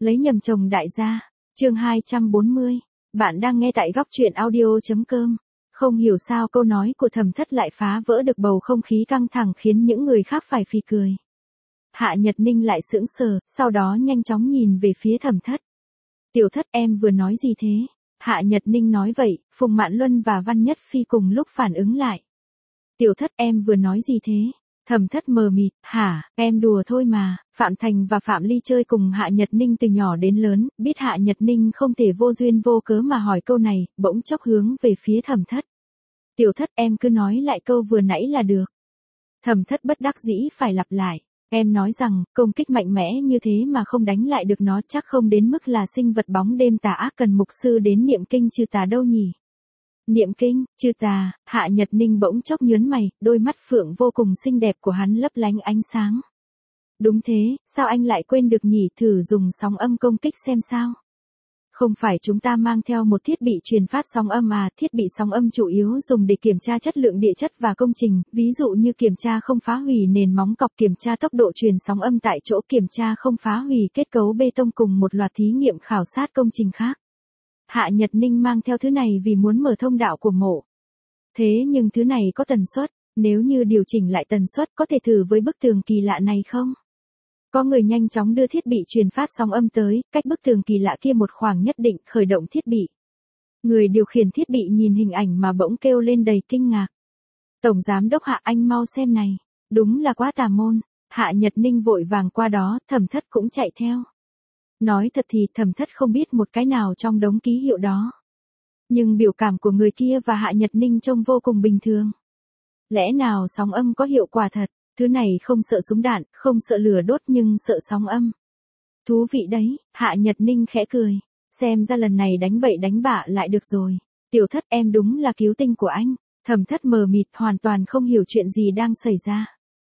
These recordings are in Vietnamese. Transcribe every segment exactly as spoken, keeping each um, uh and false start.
Lấy nhầm chồng đại gia. Chương hai trăm bốn mươi. Bạn đang nghe tại góc truyện audio chấm com. Không hiểu sao câu nói của Thẩm Thất lại phá vỡ được bầu không khí căng thẳng khiến những người khác phải phì cười. Hạ Nhật Ninh lại sững sờ, sau đó nhanh chóng nhìn về phía Thẩm Thất. Tiểu Thất, em vừa nói gì thế? Hạ Nhật Ninh nói vậy, Phùng Mạn Luân và Văn Nhất Phi cùng lúc phản ứng lại. Tiểu Thất, em vừa nói gì thế? Thẩm Thất mờ mịt, hả, em đùa thôi mà. Phạm Thành và Phạm Ly chơi cùng Hạ Nhật Ninh từ nhỏ đến lớn, biết Hạ Nhật Ninh không thể vô duyên vô cớ mà hỏi câu này, bỗng chốc hướng về phía Thẩm Thất. Tiểu Thất, em cứ nói lại câu vừa nãy là được. Thẩm Thất bất đắc dĩ phải lặp lại. Em nói rằng, công kích mạnh mẽ như thế mà không đánh lại được nó chắc không đến mức là sinh vật bóng đêm tà ác cần mục sư đến niệm kinh trừ tà đâu nhỉ? Niệm kinh, trừ tà, Hạ Nhật Ninh bỗng chốc nhớn mày, đôi mắt phượng vô cùng xinh đẹp của hắn lấp lánh ánh sáng. Đúng thế, sao anh lại quên được nhỉ, thử dùng sóng âm công kích xem sao? Không phải chúng ta mang theo một thiết bị truyền phát sóng âm à, thiết bị sóng âm chủ yếu dùng để kiểm tra chất lượng địa chất và công trình, ví dụ như kiểm tra không phá hủy nền móng cọc, kiểm tra tốc độ truyền sóng âm tại chỗ, kiểm tra không phá hủy kết cấu bê tông cùng một loạt thí nghiệm khảo sát công trình khác. Hạ Nhật Ninh mang theo thứ này vì muốn mở thông đạo của mộ. Thế nhưng thứ này có tần suất, nếu như điều chỉnh lại tần suất có thể thử với bức tường kỳ lạ này không? Có người nhanh chóng đưa thiết bị truyền phát sóng âm tới, cách bức tường kỳ lạ kia một khoảng nhất định, khởi động thiết bị. Người điều khiển thiết bị nhìn hình ảnh mà bỗng kêu lên đầy kinh ngạc. Tổng giám đốc Hạ, anh mau xem này, đúng là quá tà môn. Hạ Nhật Ninh vội vàng qua đó, Thẩm Thất cũng chạy theo. Nói thật thì Thẩm Thất không biết một cái nào trong đống ký hiệu đó. Nhưng biểu cảm của người kia và Hạ Nhật Ninh trông vô cùng bình thường. Lẽ nào sóng âm có hiệu quả thật? Thứ này không sợ súng đạn, không sợ lửa đốt nhưng sợ sóng âm. Thú vị đấy, Hạ Nhật Ninh khẽ cười. Xem ra lần này đánh bậy đánh bạ lại được rồi. Tiểu Thất, em đúng là cứu tinh của anh. Thẩm Thất mờ mịt hoàn toàn không hiểu chuyện gì đang xảy ra.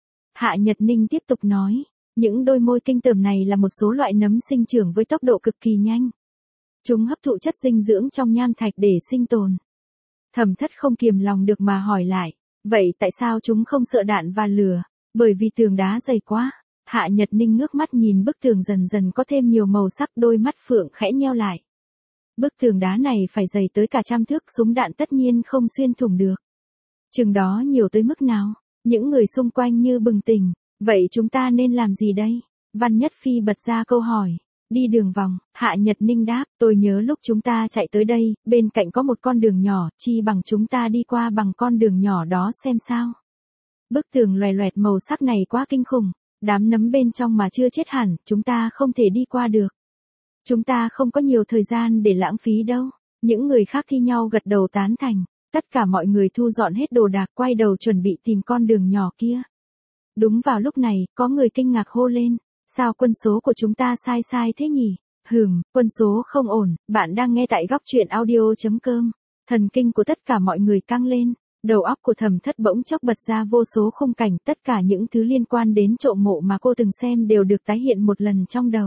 Hạ Nhật Ninh tiếp tục nói. Những đôi môi kinh tởm này là một số loại nấm sinh trưởng với tốc độ cực kỳ nhanh. Chúng hấp thụ chất dinh dưỡng trong nham thạch để sinh tồn. Thẩm Thất không kiềm lòng được mà hỏi lại. Vậy tại sao chúng không sợ đạn và lửa? Bởi vì tường đá dày quá. Hạ Nhật Ninh ngước mắt nhìn bức tường dần dần có thêm nhiều màu sắc, đôi mắt phượng khẽ nheo lại. Bức tường đá này phải dày tới cả trăm thước, súng đạn tất nhiên không xuyên thủng được. Chừng đó nhiều tới mức nào? Những người xung quanh như bừng tỉnh. Vậy chúng ta nên làm gì đây? Văn Nhất Phi bật ra câu hỏi. Đi đường vòng, Hạ Nhật Ninh đáp, tôi nhớ lúc chúng ta chạy tới đây, bên cạnh có một con đường nhỏ, chi bằng chúng ta đi qua bằng con đường nhỏ đó xem sao. Bức tường loè loẹt màu sắc này quá kinh khủng, đám nấm bên trong mà chưa chết hẳn, chúng ta không thể đi qua được. Chúng ta không có nhiều thời gian để lãng phí đâu. Những người khác thi nhau gật đầu tán thành, tất cả mọi người thu dọn hết đồ đạc quay đầu chuẩn bị tìm con đường nhỏ kia. Đúng vào lúc này, có người kinh ngạc hô lên, sao quân số của chúng ta sai sai thế nhỉ? Hừm, quân số không ổn, bạn đang nghe tại góc truyện audio chấm com. Thần kinh của tất cả mọi người căng lên. Đầu óc của Thẩm Thất bỗng chốc bật ra vô số khung cảnh, tất cả những thứ liên quan đến trộm mộ mà cô từng xem đều được tái hiện một lần trong đầu.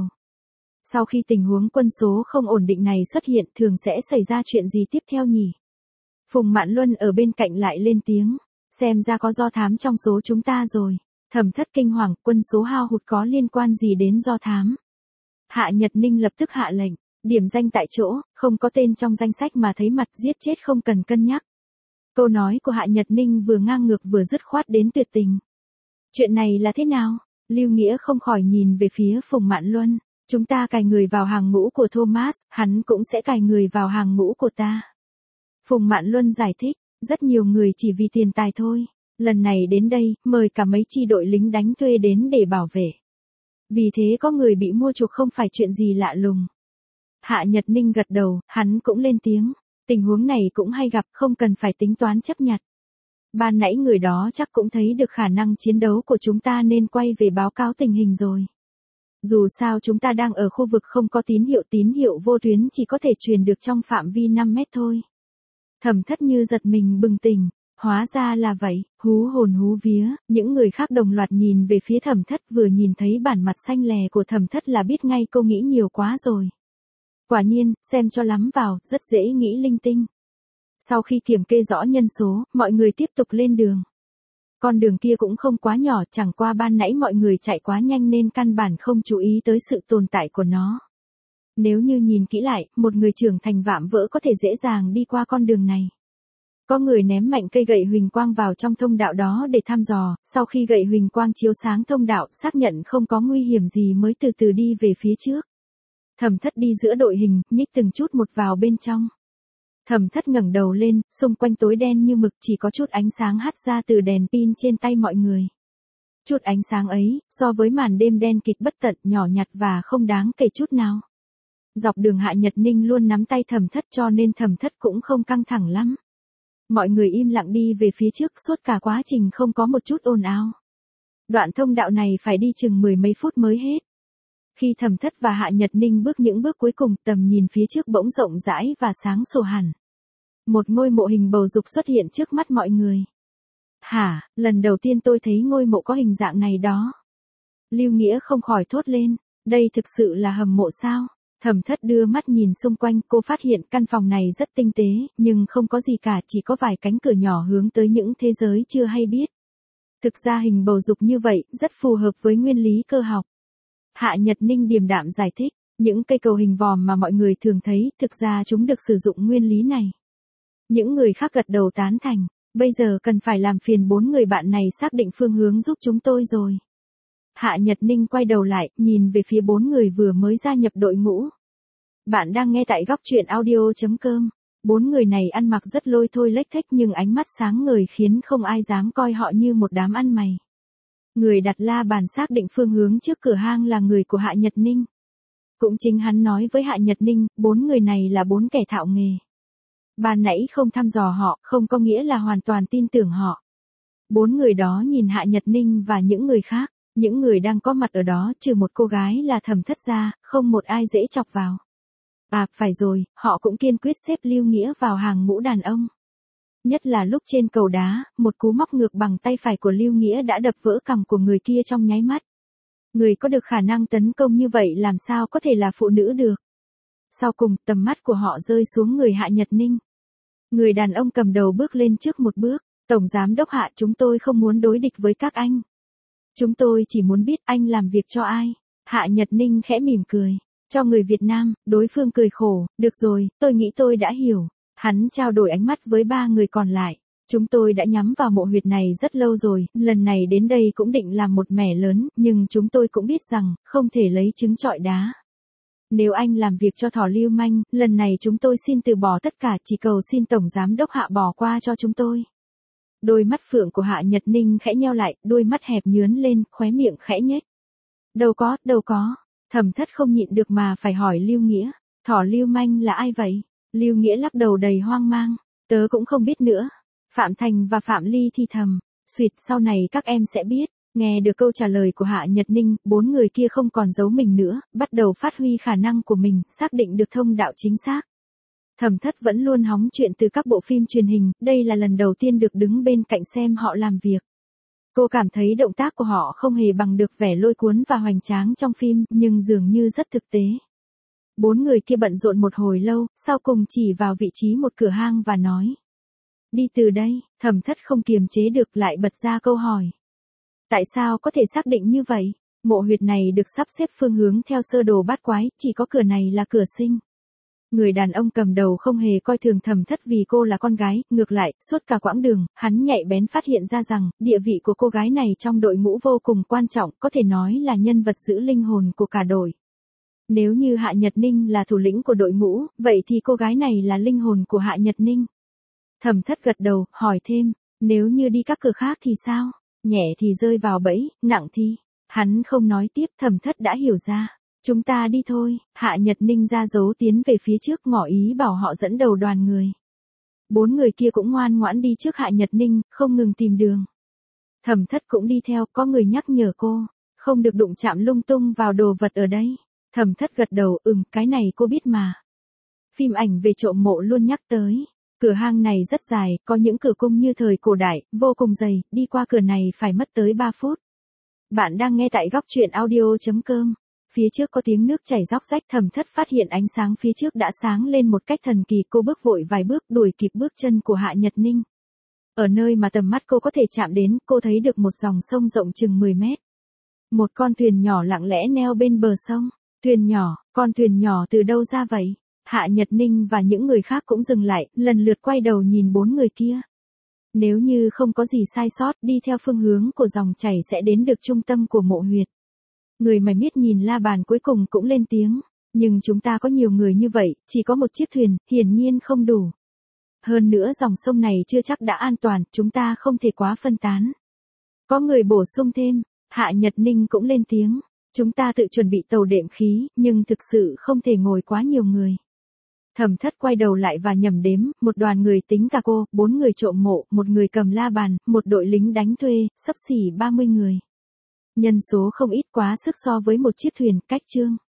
Sau khi tình huống quân số không ổn định này xuất hiện, thường sẽ xảy ra chuyện gì tiếp theo nhỉ? Phùng Mạn Luân ở bên cạnh lại lên tiếng, xem ra có do thám trong số chúng ta rồi. Thẩm Thất kinh hoàng, quân số hao hụt có liên quan gì đến do thám? Hạ Nhật Ninh lập tức hạ lệnh, điểm danh tại chỗ, không có tên trong danh sách mà thấy mặt giết chết không cần cân nhắc. Câu nói của Hạ Nhật Ninh vừa ngang ngược vừa dứt khoát đến tuyệt tình. Chuyện này là thế nào? Lưu Nghĩa không khỏi nhìn về phía Phùng Mạn Luân. Chúng ta cài người vào hàng ngũ của Thomas, hắn cũng sẽ cài người vào hàng ngũ của ta. Phùng Mạn Luân giải thích, rất nhiều người chỉ vì tiền tài thôi. Lần này đến đây, mời cả mấy chi đội lính đánh thuê đến để bảo vệ. Vì thế có người bị mua chuộc không phải chuyện gì lạ lùng. Hạ Nhật Ninh gật đầu, hắn cũng lên tiếng. Tình huống này cũng hay gặp, không cần phải tính toán chấp nhặt. Ban nãy người đó chắc cũng thấy được khả năng chiến đấu của chúng ta nên quay về báo cáo tình hình rồi. Dù sao chúng ta đang ở khu vực không có tín hiệu, tín hiệu vô tuyến chỉ có thể truyền được trong phạm vi năm mét thôi. Thẩm Thất như giật mình bừng tỉnh, hóa ra là vậy, hú hồn hú vía, những người khác đồng loạt nhìn về phía Thẩm Thất, vừa nhìn thấy bản mặt xanh lè của Thẩm Thất là biết ngay cô nghĩ nhiều quá rồi. Quả nhiên, xem cho lắm vào, rất dễ nghĩ linh tinh. Sau khi kiểm kê rõ nhân số, mọi người tiếp tục lên đường. Con đường kia cũng không quá nhỏ, chẳng qua ban nãy mọi người chạy quá nhanh nên căn bản không chú ý tới sự tồn tại của nó. Nếu như nhìn kỹ lại, một người trưởng thành vạm vỡ có thể dễ dàng đi qua con đường này. Có người ném mạnh cây gậy huỳnh quang vào trong thông đạo đó để thăm dò, sau khi gậy huỳnh quang chiếu sáng thông đạo, xác nhận không có nguy hiểm gì mới từ từ đi về phía trước. Thẩm Thất đi giữa đội hình, nhích từng chút một vào bên trong. Thẩm Thất ngẩng đầu lên, xung quanh tối đen như mực, chỉ có chút ánh sáng hắt ra từ đèn pin trên tay mọi người. Chút ánh sáng ấy, so với màn đêm đen kịt bất tận, nhỏ nhặt và không đáng kể chút nào. Dọc đường Hạ Nhật Ninh luôn nắm tay Thẩm Thất cho nên Thẩm Thất cũng không căng thẳng lắm. Mọi người im lặng đi về phía trước, suốt cả quá trình không có một chút ồn ào. Đoạn thông đạo này phải đi chừng mười mấy phút mới hết. Khi Thẩm Thất và Hạ Nhật Ninh bước những bước cuối cùng, tầm nhìn phía trước bỗng rộng rãi và sáng sủa hẳn. Một ngôi mộ hình bầu dục xuất hiện trước mắt mọi người. Hả, lần đầu tiên tôi thấy ngôi mộ có hình dạng này đó. Lưu Nghĩa không khỏi thốt lên, đây thực sự là hầm mộ sao? Thẩm Thất đưa mắt nhìn xung quanh, cô phát hiện căn phòng này rất tinh tế, nhưng không có gì cả, chỉ có vài cánh cửa nhỏ hướng tới những thế giới chưa hay biết. Thực ra hình bầu dục như vậy, rất phù hợp với nguyên lý cơ học. Hạ Nhật Ninh điềm đạm giải thích, những cây cầu hình vòm mà mọi người thường thấy, thực ra chúng được sử dụng nguyên lý này. Những người khác gật đầu tán thành, bây giờ cần phải làm phiền bốn người bạn này xác định phương hướng giúp chúng tôi rồi. Hạ Nhật Ninh quay đầu lại, nhìn về phía bốn người vừa mới gia nhập đội ngũ. Bạn đang nghe tại góc truyện audio chấm com. Bốn người này ăn mặc rất lôi thôi lếch thếch nhưng ánh mắt sáng ngời khiến không ai dám coi họ như một đám ăn mày. Người đặt la bàn xác định phương hướng trước cửa hang là người của Hạ Nhật Ninh. Cũng chính hắn nói với Hạ Nhật Ninh, bốn người này là bốn kẻ thạo nghề. Ban nãy không thăm dò họ, không có nghĩa là hoàn toàn tin tưởng họ. Bốn người đó nhìn Hạ Nhật Ninh và những người khác, những người đang có mặt ở đó trừ một cô gái là Thẩm Thất ra, không một ai dễ chọc vào. À, phải rồi, họ cũng kiên quyết xếp Lưu Nghĩa vào hàng ngũ đàn ông. Nhất là lúc trên cầu đá, một cú móc ngược bằng tay phải của Lưu Nghĩa đã đập vỡ cằm của người kia trong nháy mắt. Người có được khả năng tấn công như vậy làm sao có thể là phụ nữ được. Sau cùng, tầm mắt của họ rơi xuống người Hạ Nhật Ninh. Người đàn ông cầm đầu bước lên trước một bước, Tổng Giám Đốc Hạ, chúng tôi không muốn đối địch với các anh. Chúng tôi chỉ muốn biết anh làm việc cho ai. Hạ Nhật Ninh khẽ mỉm cười. Cho người Việt Nam, đối phương cười khổ, được rồi, tôi nghĩ tôi đã hiểu. Hắn trao đổi ánh mắt với ba người còn lại. Chúng tôi đã nhắm vào mộ huyệt này rất lâu rồi, lần này đến đây cũng định làm một mẻ lớn, nhưng chúng tôi cũng biết rằng, không thể lấy trứng trọi đá. Nếu anh làm việc cho thỏ lưu manh, lần này chúng tôi xin từ bỏ tất cả, chỉ cầu xin Tổng Giám Đốc Hạ bỏ qua cho chúng tôi. Đôi mắt phượng của Hạ Nhật Ninh khẽ nheo lại, đôi mắt hẹp nhướn lên, khóe miệng khẽ nhếch. Đâu có, đâu có. Thẩm Thất không nhịn được mà phải hỏi Lưu Nghĩa, thỏ lưu manh là ai vậy? Lưu Nghĩa lắc đầu đầy hoang mang, tớ cũng không biết nữa. Phạm Thành và Phạm Ly thì thầm, suýt sau này các em sẽ biết. Nghe được câu trả lời của Hạ Nhật Ninh, bốn người kia không còn giấu mình nữa, bắt đầu phát huy khả năng của mình, xác định được thông đạo chính xác. Thẩm Thất vẫn luôn hóng chuyện từ các bộ phim truyền hình, đây là lần đầu tiên được đứng bên cạnh xem họ làm việc. Cô cảm thấy động tác của họ không hề bằng được vẻ lôi cuốn và hoành tráng trong phim, nhưng dường như rất thực tế. Bốn người kia bận rộn một hồi lâu, sau cùng chỉ vào vị trí một cửa hang và nói. Đi từ đây, Thẩm Thất không kiềm chế được lại bật ra câu hỏi. Tại sao có thể xác định như vậy? Mộ huyệt này được sắp xếp phương hướng theo sơ đồ bát quái, chỉ có cửa này là cửa sinh. Người đàn ông cầm đầu không hề coi thường Thẩm Thất vì cô là con gái, ngược lại, suốt cả quãng đường, hắn nhạy bén phát hiện ra rằng, địa vị của cô gái này trong đội ngũ vô cùng quan trọng, có thể nói là nhân vật giữ linh hồn của cả đội. Nếu như Hạ Nhật Ninh là thủ lĩnh của đội ngũ, vậy thì cô gái này là linh hồn của Hạ Nhật Ninh. Thẩm Thất gật đầu, hỏi thêm, nếu như đi các cửa khác thì sao? Nhẹ thì rơi vào bẫy, nặng thì... Hắn không nói tiếp, Thẩm Thất đã hiểu ra. Chúng ta đi thôi, Hạ Nhật Ninh ra dấu tiến về phía trước ngỏ ý bảo họ dẫn đầu đoàn người. Bốn người kia cũng ngoan ngoãn đi trước Hạ Nhật Ninh, không ngừng tìm đường. Thẩm Thất cũng đi theo, có người nhắc nhở cô, không được đụng chạm lung tung vào đồ vật ở đây. Thẩm Thất gật đầu, ừm, cái này cô biết mà. Phim ảnh về trộm mộ luôn nhắc tới. Cửa hang này rất dài, có những cửa cung như thời cổ đại, vô cùng dày, đi qua cửa này phải mất tới ba phút. Bạn đang nghe tại góc truyện audio chấm com. Phía trước có tiếng nước chảy róc rách, Thẩm Thất phát hiện ánh sáng phía trước đã sáng lên một cách thần kỳ, cô bước vội vài bước đuổi kịp bước chân của Hạ Nhật Ninh. Ở nơi mà tầm mắt cô có thể chạm đến, cô thấy được một dòng sông rộng chừng mười mét. Một con thuyền nhỏ lặng lẽ neo bên bờ sông. Thuyền nhỏ, con thuyền nhỏ từ đâu ra vậy? Hạ Nhật Ninh và những người khác cũng dừng lại, lần lượt quay đầu nhìn bốn người kia. Nếu như không có gì sai sót, đi theo phương hướng của dòng chảy sẽ đến được trung tâm của mộ huyệt. Người mày miết nhìn La Bàn cuối cùng cũng lên tiếng. Nhưng chúng ta có nhiều người như vậy, chỉ có một chiếc thuyền, hiển nhiên không đủ. Hơn nữa dòng sông này chưa chắc đã an toàn, chúng ta không thể quá phân tán. Có người bổ sung thêm, Hạ Nhật Ninh cũng lên tiếng. Chúng ta tự chuẩn bị tàu đệm khí, nhưng thực sự không thể ngồi quá nhiều người. Thẩm Thất quay đầu lại và nhẩm đếm, một đoàn người tính cả cô, bốn người trộm mộ, một người cầm la bàn, một đội lính đánh thuê, xấp xỉ ba mươi người. Nhân số không ít quá sức so với một chiếc thuyền, cách chương.